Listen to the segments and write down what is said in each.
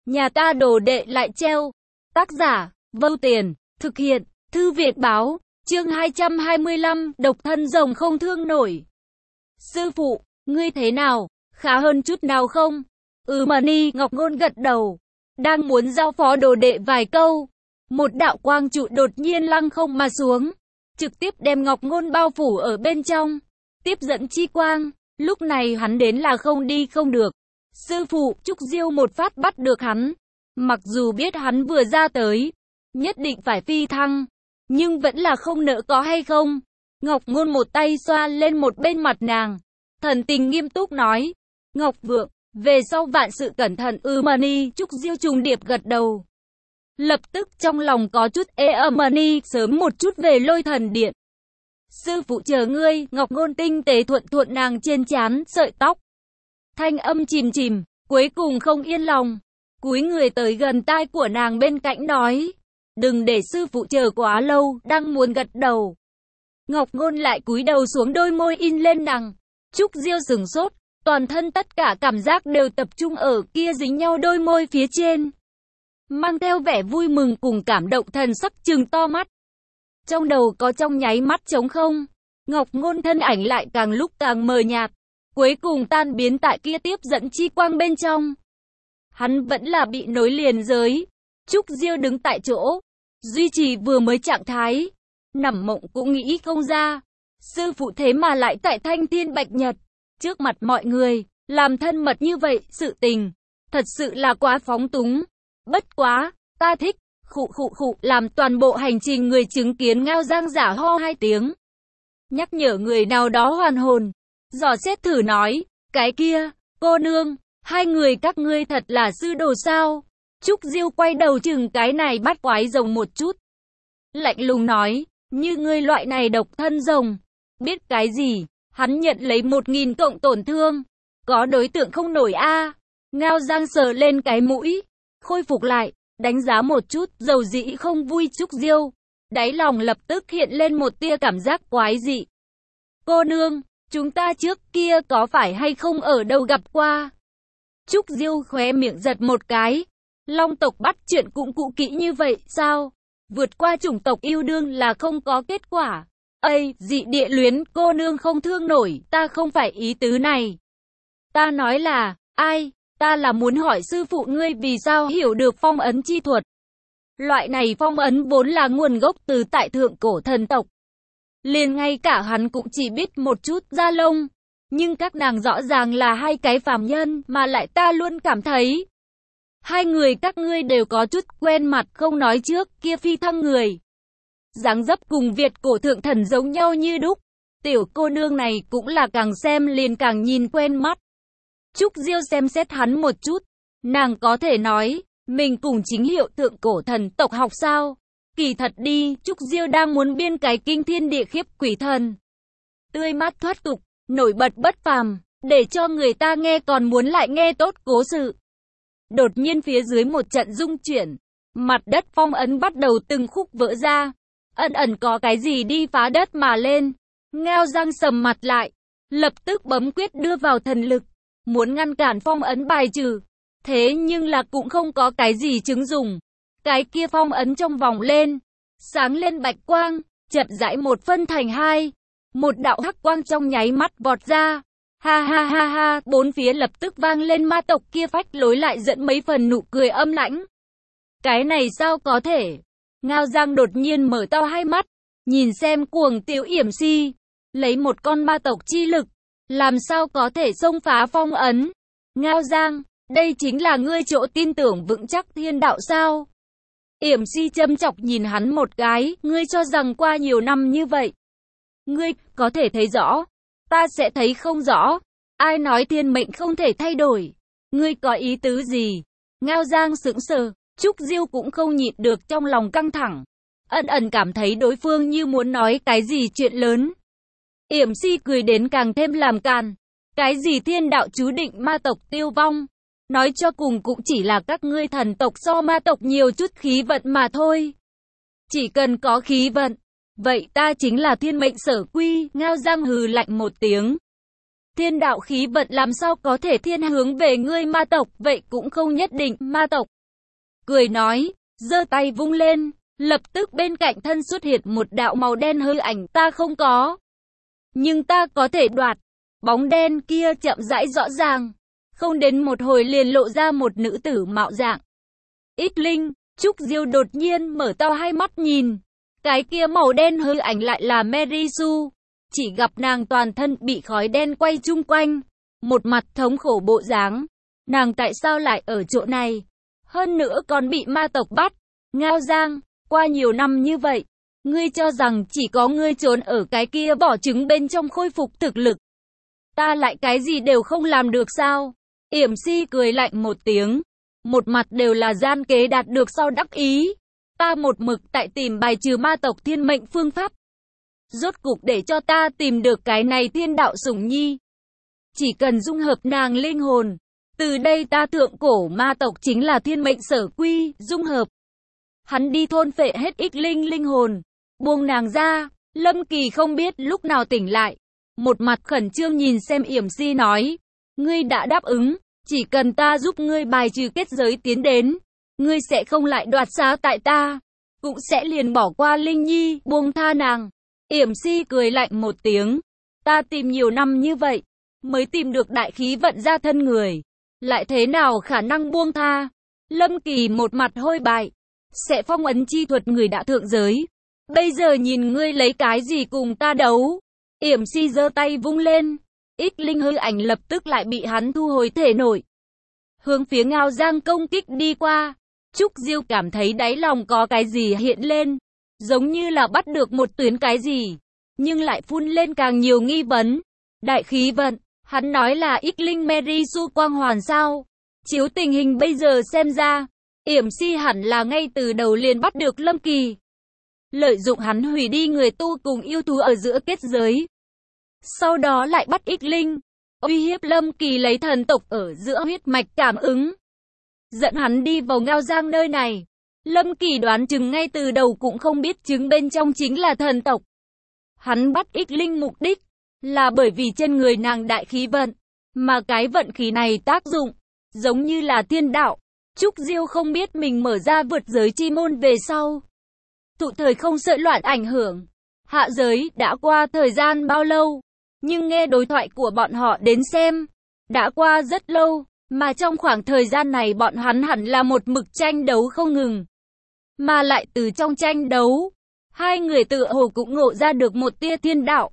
Nhà ta đồ đệ lại treo. Tác giả, Vâu Tiền, thực hiện, Thư viện báo, chương 225, độc thân rồng không thương nổi. Sư phụ, ngươi thế nào, khá hơn chút nào không? Mani Ngọc Ngôn gật đầu, đang muốn giao phó đồ đệ vài câu. Một đạo quang trụ đột nhiên lăng không mà xuống, trực tiếp đem Ngọc Ngôn bao phủ ở bên trong. Tiếp dẫn chi quang, lúc này hắn đến là không đi không được. Sư phụ, Trúc Diêu một phát bắt được hắn. Mặc dù biết hắn vừa ra tới, nhất định phải phi thăng, nhưng vẫn là không nỡ có hay không. Ngọc Ngôn một tay xoa lên một bên mặt nàng, thần tình nghiêm túc nói, Ngọc Vượng, về sau vạn sự cẩn thận. Mani Trúc Diêu trùng điệp gật đầu. Lập tức trong lòng có chút Mani, sớm một chút về Lôi Thần Điện. Sư phụ chờ ngươi. Ngọc Ngôn tinh tế thuận thuận nàng trên trán sợi tóc, thanh âm chìm chìm, cuối cùng không yên lòng, cúi người tới gần tai của nàng bên cạnh nói, đừng để sư phụ chờ quá lâu. Đang muốn gật đầu, Ngọc Ngôn lại cúi đầu xuống, đôi môi in lên nàng. Trúc Diêu sửng sốt, toàn thân tất cả cảm giác đều tập trung ở kia dính nhau đôi môi phía trên, mang theo vẻ vui mừng cùng cảm động, thần sắc trừng to mắt. Trong đầu có trong nháy mắt trống không, Ngọc Ngôn thân ảnh lại càng lúc càng mờ nhạt, cuối cùng tan biến tại kia tiếp dẫn chi quang bên trong. Hắn vẫn là bị nối liền giới. Trúc Diêu đứng tại chỗ, duy trì vừa mới trạng thái, nằm mộng cũng nghĩ không ra. Sư phụ thế mà lại tại Thanh Thiên Bạch Nhật, trước mặt mọi người, làm thân mật như vậy, sự tình, thật sự là quá phóng túng. Bất quá, ta thích, khụ, làm toàn bộ hành trình người chứng kiến. Ngao Giang giả ho hai tiếng, nhắc nhở người nào đó hoàn hồn, dò xét thử nói, cái kia, cô nương, hai người các ngươi thật là sư đồ sao? Trúc Diêu quay đầu chừng cái này bắt quái rồng một chút, lạnh lùng nói, như ngươi loại này độc thân rồng, biết cái gì? Hắn nhận lấy 1000 cộng tổn thương, có đối tượng không nổi a. Ngao Giang sờ lên cái mũi, khôi phục lại, đánh giá một chút, dầu dĩ không vui Trúc Diêu, đáy lòng lập tức hiện lên một tia cảm giác quái dị. Cô nương, chúng ta trước kia có phải hay không ở đâu gặp qua? Trúc Diêu khóe miệng giật một cái, Long tộc bắt chuyện cũng cũ kỹ như vậy sao? Vượt qua chủng tộc yêu đương là không có kết quả. Dị địa luyến, cô nương không thương nổi, ta không phải ý tứ này. Ta nói là, ta là muốn hỏi sư phụ ngươi vì sao hiểu được phong ấn chi thuật. Loại này phong ấn vốn là nguồn gốc từ tại thượng cổ thần tộc. Liền ngay cả hắn cũng chỉ biết một chút da lông. Nhưng các nàng rõ ràng là hai cái phàm nhân, mà lại ta luôn cảm thấy hai người các ngươi đều có chút quen mặt, không nói trước kia phi thăng người. Dáng dấp cùng Việt cổ thượng thần giống nhau như đúc. Tiểu cô nương này cũng là càng xem liền càng nhìn quen mắt. Trúc Diêu xem xét hắn một chút, nàng có thể nói, mình cùng chính hiệu thượng cổ thần tộc học sao? Kỳ thật đi, Trúc Diêu đang muốn biên cái kinh thiên địa khiếp quỷ thần. Tươi mát thoát tục, nổi bật bất phàm, để cho người ta nghe còn muốn lại nghe tốt cố sự. Đột nhiên phía dưới một trận rung chuyển, mặt đất phong ấn bắt đầu từng khúc vỡ ra. Ẩn có cái gì đi phá đất mà lên. Ngao Giang sầm mặt lại, lập tức bấm quyết đưa vào thần lực, muốn ngăn cản phong ấn bài trừ. Thế nhưng là cũng không có cái gì chứng dùng. Cái kia phong ấn trong vòng lên, sáng lên bạch quang, chậm rãi một phân thành hai. Một đạo hắc quang trong nháy mắt vọt ra. Ha, bốn phía lập tức vang lên ma tộc kia phách lối lại dẫn mấy phần nụ cười âm lãnh. Cái này sao có thể? Ngao Giang đột nhiên mở to hai mắt, nhìn xem Cuồng Tiểu Yểm Si, lấy một con ma tộc chi lực, làm sao có thể xông phá phong ấn? Ngao Giang, đây chính là ngươi chỗ tin tưởng vững chắc thiên đạo sao? Yểm Si châm chọc nhìn hắn một cái, ngươi cho rằng qua nhiều năm như vậy, ngươi có thể thấy rõ, ta sẽ thấy không rõ. Ai nói thiên mệnh không thể thay đổi? Ngươi có ý tứ gì? Ngao Giang sững sờ. Trúc Diêu cũng không nhịn được trong lòng căng thẳng, ẩn cảm thấy đối phương như muốn nói cái gì chuyện lớn. Yểm Si cười đến càng thêm làm càn. Cái gì thiên đạo chú định ma tộc tiêu vong, nói cho cùng cũng chỉ là các ngươi thần tộc so ma tộc nhiều chút khí vận mà thôi. Chỉ cần có khí vận, vậy ta chính là thiên mệnh sở quy. Ngao Giang hừ lạnh một tiếng. thiên đạo khí vận làm sao có thể thiên hướng về ngươi ma tộc, vậy cũng không nhất định. Ma tộc cười nói, giơ tay vung lên, lập tức bên cạnh thân xuất hiện một đạo màu đen hư ảnh. Ta không có, nhưng ta có thể đoạt. Bóng đen kia chậm rãi rõ ràng, không đến một hồi liền lộ ra một nữ tử mạo dạng Ít Linh. Trúc Diêu đột nhiên mở to hai mắt nhìn, cái kia màu đen hư ảnh lại là Merisu. Chỉ gặp nàng toàn thân bị khói đen quay chung quanh, một mặt thống khổ bộ dáng. Nàng tại sao lại ở chỗ này? Hơn nữa còn bị ma tộc bắt. Ngao Giang, qua nhiều năm như vậy, ngươi cho rằng chỉ có ngươi trốn ở cái kia vỏ trứng bên trong khôi phục thực lực, ta lại cái gì đều không làm được sao? Yểm Si cười lạnh một tiếng, một mặt đều là gian kế đạt được sau đắc ý. Ta một mực tại tìm bài trừ ma tộc thiên mệnh phương pháp. Rốt cục để cho ta tìm được cái này thiên đạo sủng nhi. Chỉ cần dung hợp nàng linh hồn, từ đây ta thượng cổ ma tộc chính là thiên mệnh sở quy, dung hợp. Hắn đi thôn phệ hết Ít Linh linh hồn, buông nàng ra. Lâm Kỳ không biết lúc nào tỉnh lại, một mặt khẩn trương nhìn xem Yểm Si nói, ngươi đã đáp ứng, chỉ cần ta giúp ngươi bài trừ kết giới tiến đến, ngươi sẽ không lại đoạt xá tại ta, cũng sẽ liền bỏ qua Linh Nhi, buông tha nàng. Yểm Si cười lạnh một tiếng, ta tìm nhiều năm như vậy, mới tìm được đại khí vận ra thân người, lại thế nào khả năng buông tha? Lâm Kỳ một mặt hôi bại, sẽ phong ấn chi thuật người đã thượng giới, bây giờ nhìn ngươi lấy cái gì cùng ta đấu? Yểm Si giơ tay vung lên, Ít Linh hư ảnh lập tức lại bị hắn thu hồi thể nội, hướng phía Ngao Giang công kích đi qua. Trúc Diêu cảm thấy đáy lòng có cái gì hiện lên, giống như là bắt được một tuyến cái gì, nhưng lại phun lên càng nhiều nghi vấn. Đại khí vận, hắn nói là Ít Linh Merisu quang hoàn sao? Chiếu tình hình bây giờ xem ra, Yểm Si hẳn là ngay từ đầu liền bắt được Lâm Kỳ, lợi dụng hắn hủy đi người tu cùng yêu thú ở giữa kết giới, sau đó lại bắt Ít Linh, uy hiếp Lâm Kỳ lấy thần tộc ở giữa huyết mạch cảm ứng, dẫn hắn đi vào Ngao Giang nơi này. Lâm Kỳ đoán chừng ngay từ đầu cũng không biết trứng bên trong chính là thần tộc. Hắn bắt Ít Linh mục đích là bởi vì trên người nàng đại khí vận, mà cái vận khí này tác dụng giống như là thiên đạo. Trúc Diêu không biết mình mở ra vượt giới chi môn về sau, thụ thời không sợi loạn ảnh hưởng, hạ giới đã qua thời gian bao lâu, nhưng nghe đối thoại của bọn họ đến xem, đã qua rất lâu, mà trong khoảng thời gian này bọn hắn hẳn là một mực tranh đấu không ngừng. Mà lại từ trong tranh đấu, hai người tựa hồ cũng ngộ ra được một tia thiên đạo.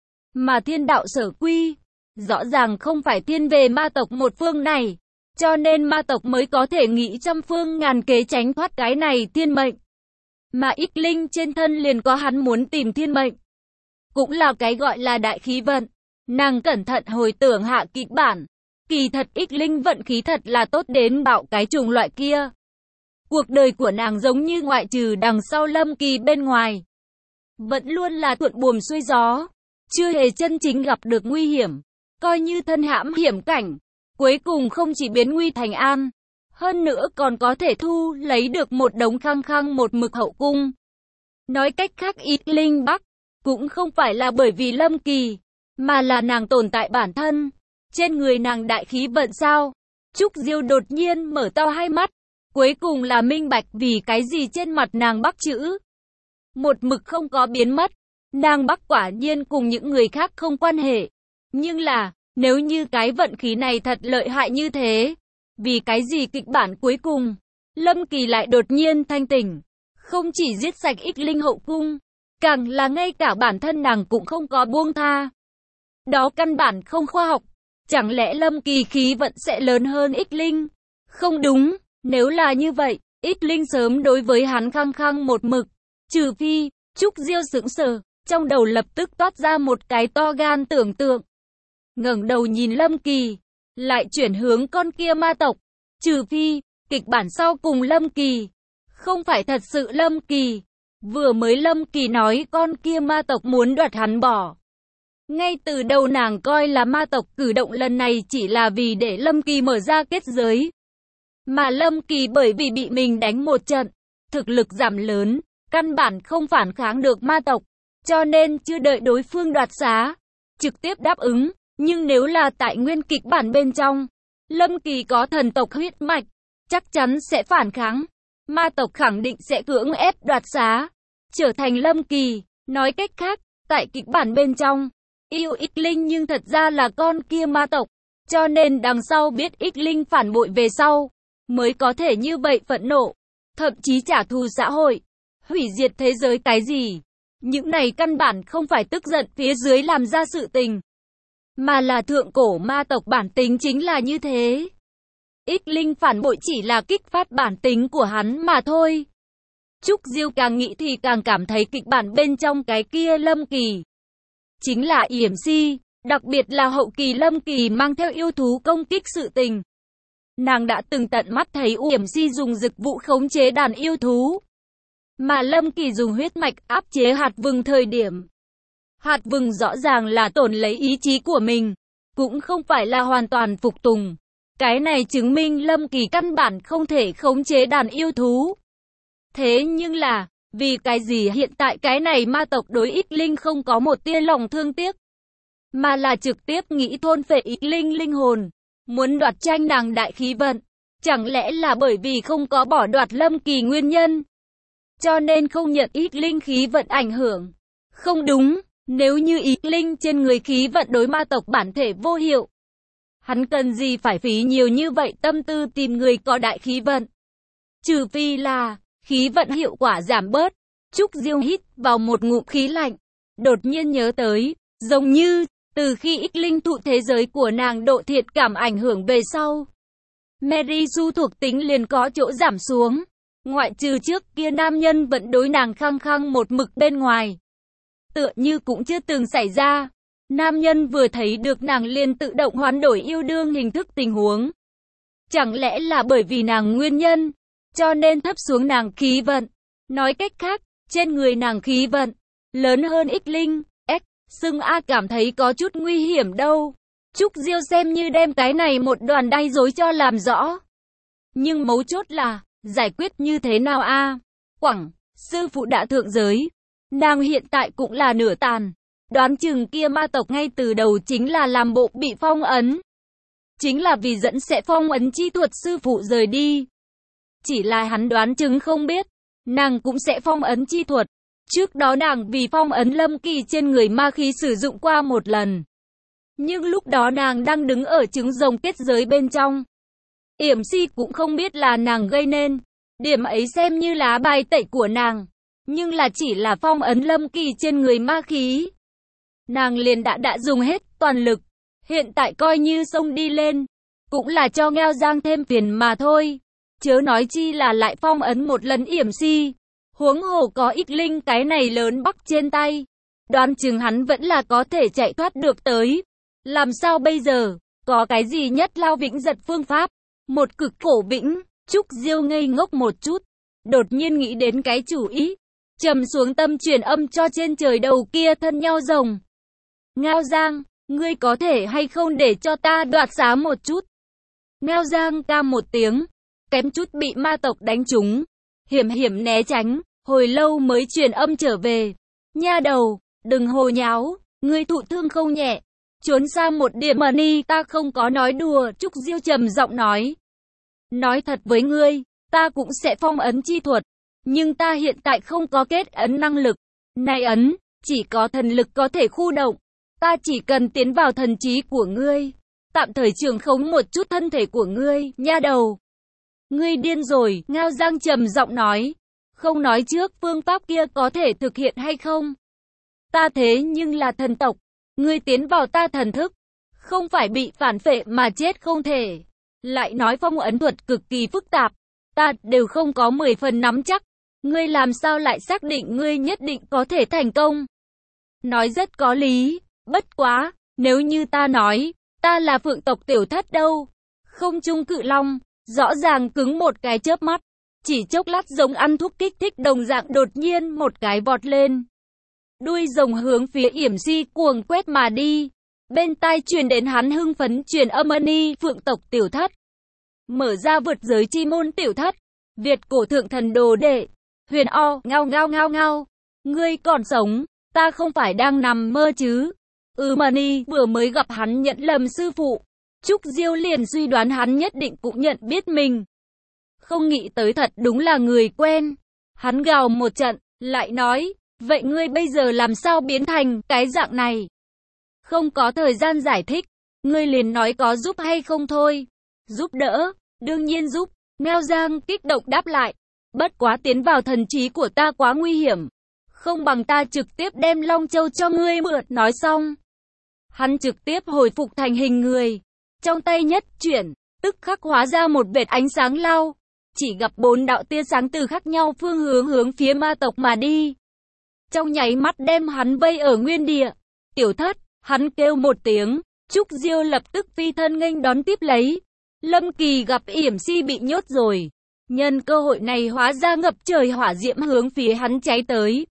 Mà thiên đạo sở quy, rõ ràng không phải thiên về ma tộc một phương này, cho nên ma tộc mới có thể nghĩ trăm phương ngàn kế tránh thoát cái này thiên mệnh. Mà Ít Linh trên thân liền có hắn muốn tìm thiên mệnh, cũng là cái gọi là đại khí vận. Nàng cẩn thận hồi tưởng hạ kịch bản, kỳ thật Ít Linh vận khí thật là tốt đến bạo cái chủng loại kia. Cuộc đời của nàng giống như ngoại trừ đằng sau Lâm Kỳ bên ngoài, vẫn luôn là thuận buồm xuôi gió, chưa hề chân chính gặp được nguy hiểm, coi như thân hãm hiểm cảnh, cuối cùng không chỉ biến nguy thành an, hơn nữa còn có thể thu lấy được một đống khăng khăng một mực hậu cung. Nói cách khác Ít Linh Bắc, cũng không phải là bởi vì Lâm Kỳ, mà là nàng tồn tại bản thân, trên người nàng đại khí vận sao? Trúc Diêu đột nhiên mở to hai mắt, cuối cùng là minh bạch vì cái gì trên mặt nàng Bắc chữ một mực không có biến mất. Nàng Bắc quả nhiên cùng những người khác không quan hệ, nhưng là, nếu như cái vận khí này thật lợi hại như thế, vì cái gì kịch bản cuối cùng, Lâm Kỳ lại đột nhiên thanh tỉnh, không chỉ giết sạch Ít Linh hậu cung, càng là ngay cả bản thân nàng cũng không có buông tha. Đó căn bản không khoa học, chẳng lẽ Lâm Kỳ khí vận sẽ lớn hơn Ít Linh? Không đúng, nếu là như vậy, Ít Linh sớm đối với hắn khăng khăng một mực, trừ phi. Trúc Diêu sững sờ, trong đầu lập tức toát ra một cái to gan tưởng tượng. Ngẩng đầu nhìn Lâm Kỳ, lại chuyển hướng con kia ma tộc, trừ phi, kịch bản sau cùng Lâm Kỳ, không phải thật sự Lâm Kỳ. Vừa mới Lâm Kỳ nói con kia ma tộc muốn đoạt hắn bỏ. Ngay từ đầu nàng coi là ma tộc cử động lần này chỉ là vì để Lâm Kỳ mở ra kết giới. Mà Lâm Kỳ bởi vì bị mình đánh một trận, thực lực giảm lớn, căn bản không phản kháng được ma tộc, cho nên chưa đợi đối phương đoạt xá, trực tiếp đáp ứng. Nhưng nếu là tại nguyên kịch bản bên trong, Lâm Kỳ có thần tộc huyết mạch, chắc chắn sẽ phản kháng. Ma tộc khẳng định sẽ cưỡng ép đoạt xá, trở thành Lâm Kỳ. Nói cách khác, tại kịch bản bên trong, yêu Ích Linh nhưng thật ra là con kia ma tộc. Cho nên đằng sau biết Ích Linh phản bội về sau, mới có thể như vậy phẫn nộ, thậm chí trả thù xã hội, hủy diệt thế giới cái gì. Những này căn bản không phải tức giận phía dưới làm ra sự tình, mà là thượng cổ ma tộc bản tính chính là như thế. Ích Linh phản bội chỉ là kích phát bản tính của hắn mà thôi. Trúc Diêu càng nghĩ thì càng cảm thấy kịch bản bên trong cái kia Lâm Kỳ chính là yểm si, đặc biệt là hậu kỳ Lâm Kỳ mang theo yêu thú công kích sự tình. Nàng đã từng tận mắt thấy yểm si dùng dực vụ khống chế đàn yêu thú, mà Lâm Kỳ dùng huyết mạch áp chế hạt vừng thời điểm. Hạt vừng rõ ràng là tổn lấy ý chí của mình, cũng không phải là hoàn toàn phục tùng. Cái này chứng minh Lâm Kỳ căn bản không thể khống chế đàn yêu thú. Thế nhưng là, vì cái gì hiện tại cái này ma tộc đối Ích Linh không có một tia lòng thương tiếc, mà là trực tiếp nghĩ thôn phệ Ích Linh linh hồn, muốn đoạt tranh nàng đại khí vận. Chẳng lẽ là bởi vì không có bỏ đoạt Lâm Kỳ nguyên nhân, cho nên không nhận Ích Linh khí vận ảnh hưởng? Không đúng, nếu như Ích Linh trên người khí vận đối ma tộc bản thể vô hiệu, hắn cần gì phải phí nhiều như vậy tâm tư tìm người có đại khí vận? Trừ phi là khí vận hiệu quả giảm bớt. Trúc Diêu hít vào một ngụm khí lạnh, đột nhiên nhớ tới, giống như từ khi Ích Linh thụ thế giới của nàng độ thiệt cảm ảnh hưởng về sau, Mary Sue thuộc tính liền có chỗ giảm xuống. Ngoại trừ trước kia nam nhân vẫn đối nàng khăng khăng một mực bên ngoài, tựa như cũng chưa từng xảy ra. Nam nhân vừa thấy được nàng liền tự động hoán đổi yêu đương hình thức tình huống. Chẳng lẽ là bởi vì nàng nguyên nhân, cho nên thấp xuống nàng khí vận? Nói cách khác, trên người nàng khí vận lớn hơn Ích Linh. Sưng A cảm thấy có chút nguy hiểm đâu. Trúc Diêu xem như đem cái này một đoàn đay rối cho làm rõ. Nhưng mấu chốt là, giải quyết như thế nào a? Quẳng, sư phụ đã thượng giới, nàng hiện tại cũng là nửa tàn. Đoán chừng kia ma tộc ngay từ đầu chính là làm bộ bị phong ấn. Chính là vì dẫn sẽ phong ấn chi thuật sư phụ rời đi. Chỉ là hắn đoán chừng không biết, nàng cũng sẽ phong ấn chi thuật. Trước đó nàng vì phong ấn Lâm Kỳ trên người ma khí sử dụng qua một lần. Nhưng lúc đó nàng đang đứng ở trứng rồng kết giới bên trong. Yểm si cũng không biết là nàng gây nên. Điểm ấy xem như lá bài tẩy của nàng. Nhưng là chỉ là phong ấn Lâm Kỳ trên người ma khí. Nàng liền đã dùng hết toàn lực. Hiện tại coi như xông đi lên, cũng là cho Ngao Giang thêm phiền mà thôi. Chớ nói chi là lại phong ấn một lần yểm si. Huống hồ có Ích Linh cái này lớn bắc trên tay, đoán chừng hắn vẫn là có thể chạy thoát được tới. Làm sao bây giờ? Có cái gì nhất lao vĩnh giật phương pháp? Một cực cổ vĩnh. Trúc Diêu ngây ngốc một chút, đột nhiên nghĩ đến cái chủ ý, trầm xuống tâm truyền âm cho trên trời đầu kia thân nhau rồng. Ngao Giang, ngươi có thể hay không để cho ta đoạt xá một chút? Ngao Giang ca một tiếng, kém chút bị ma tộc đánh trúng, hiểm hiểm né tránh, hồi lâu mới truyền âm trở về. Nha đầu, đừng hồ nháo, ngươi thụ thương không nhẹ, trốn xa một điểm mà đi, ta không có nói đùa. Trúc Diêu trầm giọng nói. Nói thật với ngươi, ta cũng sẽ phong ấn chi thuật, nhưng ta hiện tại không có kết ấn năng lực. Này ấn, chỉ có thần lực có thể khu động, ta chỉ cần tiến vào thần trí của ngươi, tạm thời trường khống một chút thân thể của ngươi. Nha đầu, ngươi điên rồi. Ngao Giang trầm giọng nói. Không nói trước phương pháp kia có thể thực hiện hay không. Ta thế nhưng là thần tộc, ngươi tiến vào ta thần thức, không phải bị phản phệ mà chết không thể. Lại nói phong ấn thuật cực kỳ phức tạp, ta đều không có 10 phần nắm chắc. Ngươi làm sao lại xác định ngươi nhất định có thể thành công? Nói rất có lý, bất quá, nếu như ta nói, ta là phượng tộc tiểu thất đâu? Không trung cự long, rõ ràng cứng một cái chớp mắt. Chỉ chốc lát giống ăn thuốc kích thích đồng dạng đột nhiên một cái vọt lên. Đuôi rồng hướng phía yểm si cuồng quét mà đi. Bên tai truyền đến hắn hưng phấn truyền âm ni phượng tộc tiểu thất. Mở ra vượt giới chi môn tiểu thất. Việt cổ thượng thần đồ đệ. Huyền o, ngao ngao ngao ngao. Ngươi còn sống, ta không phải đang nằm mơ chứ? Mani vừa mới gặp hắn nhận lầm sư phụ. Trúc Diêu liền suy đoán hắn nhất định cũng nhận biết mình. Không nghĩ tới thật đúng là người quen. Hắn gào một trận, lại nói, vậy ngươi bây giờ làm sao biến thành cái dạng này? Không có thời gian giải thích, ngươi liền nói có giúp hay không thôi. Giúp đỡ, đương nhiên giúp. Ngao Giang kích động đáp lại. Bất quá tiến vào thần trí của ta quá nguy hiểm. Không bằng ta trực tiếp đem Long Châu cho ngươi mượn. Nói xong, hắn trực tiếp hồi phục thành hình người. Trong tay nhất chuyển, tức khắc hóa ra một vệt ánh sáng lao. Chỉ gặp 4 đạo tia sáng từ khác nhau phương hướng hướng phía ma tộc mà đi. Trong nháy mắt đem hắn vây ở nguyên địa. Tiểu Thất, hắn kêu một tiếng. Trúc Diêu lập tức phi thân nghênh đón tiếp lấy. Lâm Kỳ gặp Yểm Si bị nhốt rồi. Nhân cơ hội này hóa ra ngập trời hỏa diễm hướng phía hắn cháy tới.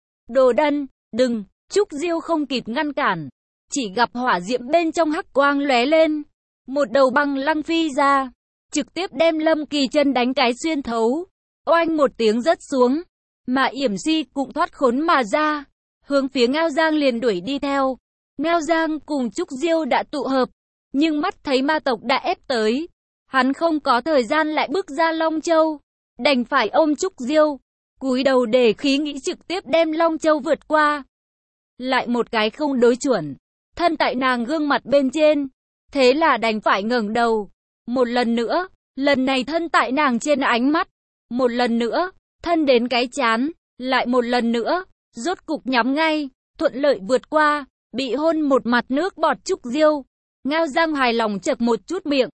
Đồ đần, đừng, Trúc Diêu không kịp ngăn cản. Chỉ gặp hỏa diễm bên trong hắc quang lóe lên. Một đầu băng lăng phi ra. Trực tiếp đem Lâm Kỳ chân đánh cái xuyên thấu. Oanh một tiếng rớt xuống. Mà Yểm Si cũng thoát khốn mà ra. Hướng phía Ngao Giang liền đuổi đi theo. Ngao Giang cùng Trúc Diêu đã tụ hợp. Nhưng mắt thấy ma tộc đã ép tới. Hắn không có thời gian lại bước ra Long Châu. Đành phải ôm Trúc Diêu. Cúi đầu để khí nghĩ trực tiếp đem Long Châu vượt qua. Lại một cái không đối chuẩn. Thân tại nàng gương mặt bên trên. Thế là đành phải ngẩng đầu. Một lần nữa. Lần này thân tại nàng trên ánh mắt. Một lần nữa. Thân đến cái chán. Lại một lần nữa. Rốt cục nhắm ngay. Thuận lợi vượt qua. Bị hôn một mặt nước bọt Trúc Diêu. Ngao Giang hài lòng chật một chút miệng.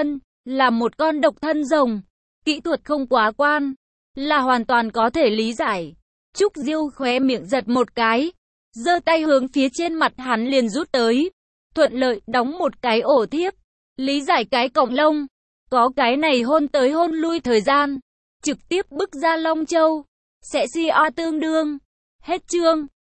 Là một con độc thân rồng. Kỹ thuật không quá quan. Là hoàn toàn có thể lý giải. Trúc Diêu khóe miệng giật một cái. Giơ tay hướng phía trên mặt hắn liền rút tới. Thuận lợi đóng một cái ổ thiếp. Lý giải cái cọng lông. Có cái này hôn tới hôn lui thời gian. Trực tiếp bức ra Long Châu. Sẽ si o tương đương. Hết chương.